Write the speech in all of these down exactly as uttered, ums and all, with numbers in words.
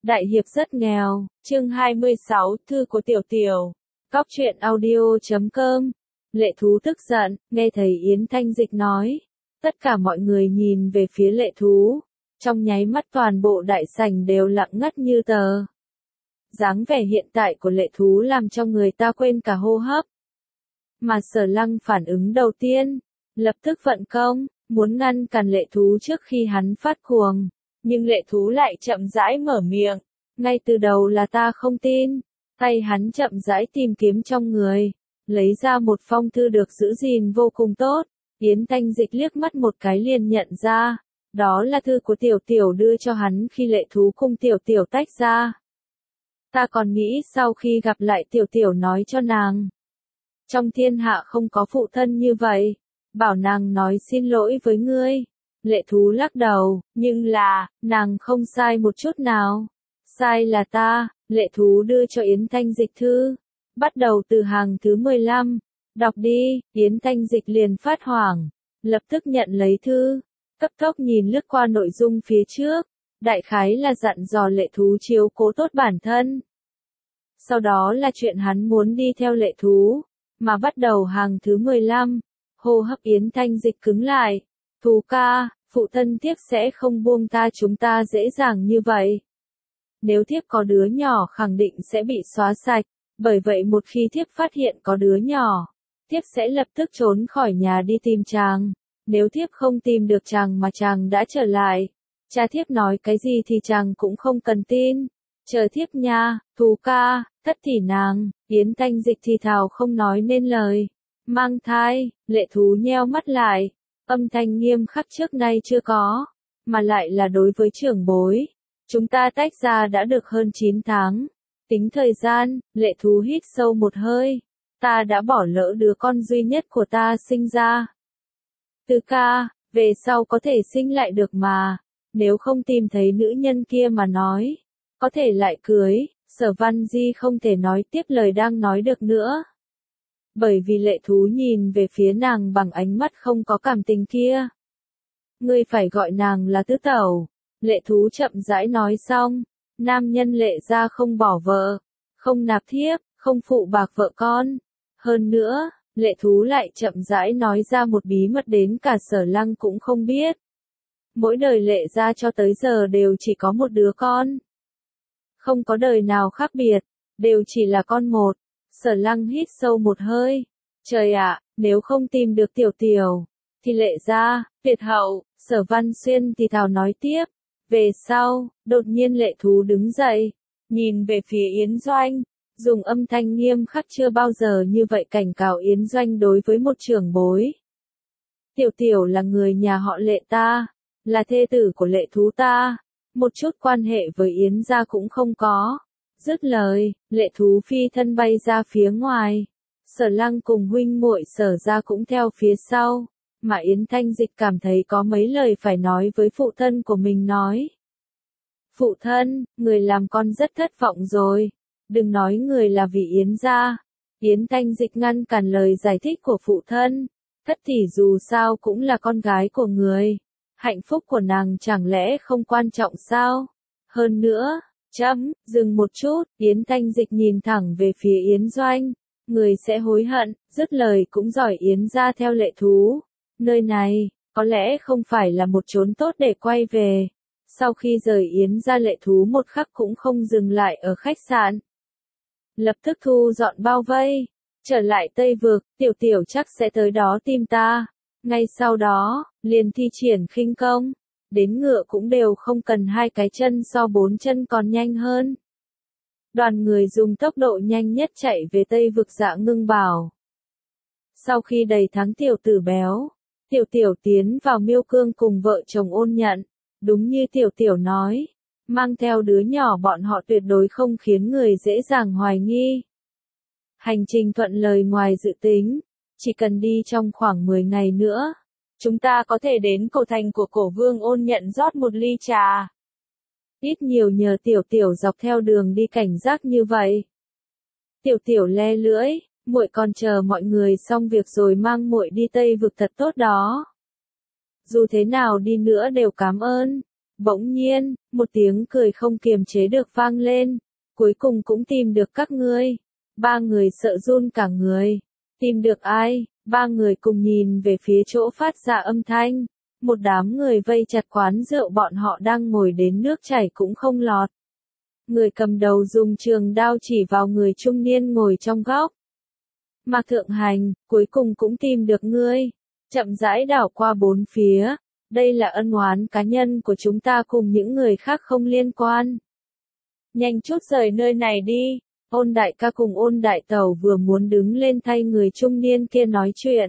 Đại hiệp rất nghèo, chương hai mươi sáu, thư của Tiểu Tiểu. Cóc truyện audio chấm com. Lệ Thú tức giận, nghe thấy Yến Thanh Dịch nói. Tất cả mọi người nhìn về phía Lệ Thú. Trong nháy mắt toàn bộ đại sảnh đều lặng ngắt như tờ. Dáng vẻ hiện tại của Lệ Thú làm cho người ta quên cả hô hấp. Mà Sở Lăng phản ứng đầu tiên, lập tức vận công, muốn ngăn cản Lệ Thú trước khi hắn phát cuồng. Nhưng Lệ Thú lại chậm rãi mở miệng, ngay từ đầu là ta không tin. Tay hắn chậm rãi tìm kiếm trong người, lấy ra một phong thư được giữ gìn vô cùng tốt. Yến Thanh Dịch liếc mắt một cái liền nhận ra, đó là thư của Tiểu Tiểu đưa cho hắn khi Lệ Thú cùng Tiểu Tiểu tách ra. Ta còn nghĩ sau khi gặp lại Tiểu Tiểu nói cho nàng, trong thiên hạ không có phụ thân như vậy, bảo nàng nói xin lỗi với ngươi. Lệ Thú lắc đầu, nhưng là, nàng không sai một chút nào. Sai là ta. Lệ Thú đưa cho Yến Thanh Dịch thư. Bắt đầu từ hàng thứ mười lăm. Đọc đi. Yến Thanh Dịch liền phát hoảng. Lập tức nhận lấy thư. Cấp tốc nhìn lướt qua nội dung phía trước. Đại khái là dặn dò Lệ Thú chiếu cố tốt bản thân. Sau đó là chuyện hắn muốn đi theo Lệ Thú. Mà bắt đầu hàng thứ mười lăm. Hô hấp Yến Thanh Dịch cứng lại. Thú ca, phụ thân thiếp sẽ không buông tha chúng ta dễ dàng như vậy. Nếu thiếp có đứa nhỏ khẳng định sẽ bị xóa sạch, bởi vậy một khi thiếp phát hiện có đứa nhỏ, thiếp sẽ lập tức trốn khỏi nhà đi tìm chàng. Nếu thiếp không tìm được chàng mà chàng đã trở lại, cha thiếp nói cái gì thì chàng cũng không cần tin. Chờ thiếp nha, Thú ca, thất thì nàng. Yến Thanh Dịch thì thào không nói nên lời. Mang thai. Lệ Thú nheo mắt lại. Âm thanh nghiêm khắc trước nay chưa có, mà lại là đối với trưởng bối. Chúng ta tách ra đã được hơn chín tháng. Tính thời gian, Lệ Thú hít sâu một hơi. Ta đã bỏ lỡ đứa con duy nhất của ta sinh ra. Từ ca, về sau có thể sinh lại được mà. Nếu không tìm thấy nữ nhân kia mà nói, có thể lại cưới. Sở Văn Di không thể nói tiếp lời đang nói được nữa. Bởi vì Lệ Thú nhìn về phía nàng bằng ánh mắt không có cảm tình kia. Ngươi phải gọi nàng là tứ tẩu. Lệ Thú chậm rãi nói xong. Nam nhân Lệ gia không bỏ vợ, không nạp thiếp, không phụ bạc vợ con. Hơn nữa, Lệ Thú lại chậm rãi nói ra một bí mật đến cả Sở Lăng cũng không biết. Mỗi đời Lệ gia cho tới giờ đều chỉ có một đứa con. Không có đời nào khác biệt, đều chỉ là con một. Sở Lăng hít sâu một hơi. Trời ạ, nếu không tìm được Tiểu Tiểu, thì Lệ gia, tuyệt hậu. Sở Văn Xuyên thì thào nói tiếp. Về sau, đột nhiên Lệ Thú đứng dậy, nhìn về phía Yến Doanh, dùng âm thanh nghiêm khắc chưa bao giờ như vậy cảnh cáo Yến Doanh đối với một trưởng bối. Tiểu Tiểu là người nhà họ Lệ ta, là thê tử của Lệ Thú ta, một chút quan hệ với Yến gia cũng không có. Dứt lời, Lệ Thú phi thân bay ra phía ngoài. Sở Lăng cùng huynh muội Sở gia cũng theo phía sau, mà Yến Thanh Dịch cảm thấy có mấy lời phải nói với phụ thân của mình nói. Phụ thân, người làm con rất thất vọng rồi. Đừng nói người là vì Yến gia. Yến Thanh Dịch ngăn cản lời giải thích của phụ thân. Thất thì dù sao cũng là con gái của người. Hạnh phúc của nàng chẳng lẽ không quan trọng sao? Hơn nữa, chấm, dừng một chút, Yến Thanh Dịch nhìn thẳng về phía Yến Doanh. Người sẽ hối hận. Dứt lời cũng giỏi Yến gia theo Lệ Thú. Nơi này, có lẽ không phải là một chốn tốt để quay về. Sau khi rời Yến gia, Lệ Thú một khắc cũng không dừng lại ở khách sạn. Lập tức thu dọn bao vây. Trở lại Tây Vực, Tiểu Tiểu chắc sẽ tới đó tìm ta. Ngay sau đó, liền thi triển khinh công. Đến ngựa cũng đều không cần hai cái chân so bốn chân còn nhanh hơn. Đoàn người dùng tốc độ nhanh nhất chạy về Tây Vực Dạ Ngưng Bảo. Sau khi đầy tháng tiểu tử béo, Tiểu Tiểu tiến vào Miêu Cương cùng vợ chồng Ôn Nhận. Đúng như Tiểu Tiểu nói, mang theo đứa nhỏ bọn họ tuyệt đối không khiến người dễ dàng hoài nghi. Hành trình thuận lời ngoài dự tính, chỉ cần đi trong khoảng mười ngày nữa, chúng ta có thể đến cổ thành của Cổ Vương Ôn Nhận rót một ly trà. Ít nhiều nhờ Tiểu Tiểu dọc theo đường đi cảnh giác như vậy. Tiểu Tiểu le lưỡi, muội còn chờ mọi người xong việc rồi mang muội đi Tây Vực thật tốt đó. Dù thế nào đi nữa đều cảm ơn. Bỗng nhiên, một tiếng cười không kiềm chế được vang lên. Cuối cùng cũng tìm được các ngươi. Ba người sợ run cả người. Tìm được ai? Ba người cùng nhìn về phía chỗ phát ra âm thanh. Một đám người vây chặt quán rượu bọn họ đang ngồi đến nước chảy cũng không lọt. Người cầm đầu dùng trường đao chỉ vào người trung niên ngồi trong góc. Mạc Thượng Hành, cuối cùng cũng tìm được ngươi. Chậm rãi đảo qua bốn phía. Đây là ân oán cá nhân của chúng ta cùng những người khác không liên quan. Nhanh chút rời nơi này đi. Ôn đại ca cùng ôn đại tẩu vừa muốn đứng lên thay người trung niên kia nói chuyện.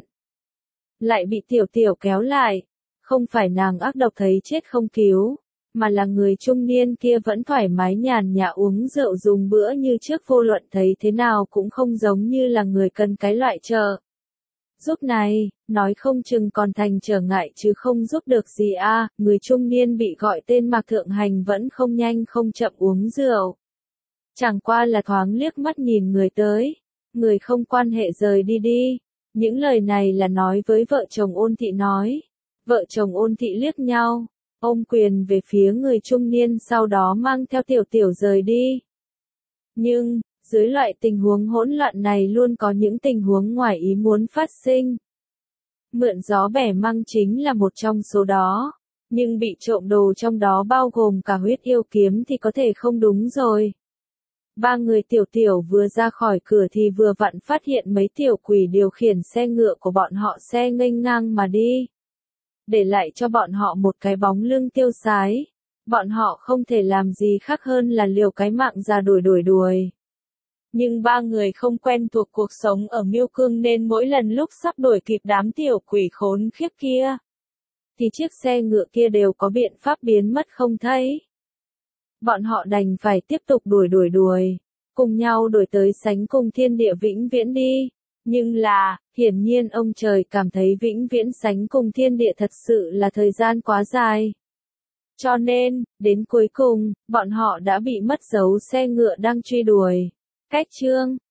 Lại bị tiểu tiểu kéo lại. Không phải nàng ác độc thấy chết không cứu. Mà là người trung niên kia vẫn thoải mái nhàn nhã uống rượu dùng bữa như trước, vô luận thấy thế nào cũng không giống như là người cần cái loại trợ giúp này, nói không chừng còn thành trở ngại chứ không giúp được gì a. À, người trung niên bị gọi tên Mạc Thượng Hành vẫn không nhanh không chậm uống rượu. Chẳng qua là thoáng liếc mắt nhìn người tới, người không quan hệ rời đi đi. Những lời này là nói với vợ chồng Ôn Thị nói. Vợ chồng Ôn Thị liếc nhau, ôm quyền về phía người trung niên, sau đó mang theo tiểu tiểu rời đi. Nhưng, dưới loại tình huống hỗn loạn này luôn có những tình huống ngoài ý muốn phát sinh. Mượn gió bẻ măng chính là một trong số đó. Nhưng bị trộm đồ trong đó bao gồm cả huyết yêu kiếm thì có thể không đúng rồi. Ba người tiểu tiểu vừa ra khỏi cửa thì vừa vặn phát hiện mấy tiểu quỷ điều khiển xe ngựa của bọn họ xe nghênh ngang mà đi. Để lại cho bọn họ một cái bóng lưng tiêu sái. Bọn họ không thể làm gì khác hơn là liều cái mạng ra đuổi đuổi đuổi. Nhưng ba người không quen thuộc cuộc sống ở Miêu Cương nên mỗi lần lúc sắp đuổi kịp đám tiểu quỷ khốn khiếp kia, thì chiếc xe ngựa kia đều có biện pháp biến mất không thấy. Bọn họ đành phải tiếp tục đuổi đuổi đuổi, cùng nhau đuổi tới sánh cùng thiên địa vĩnh viễn đi. Nhưng là, hiển nhiên ông trời cảm thấy vĩnh viễn sánh cùng thiên địa thật sự là thời gian quá dài. Cho nên, đến cuối cùng, bọn họ đã bị mất dấu xe ngựa đang truy đuổi. Cách chương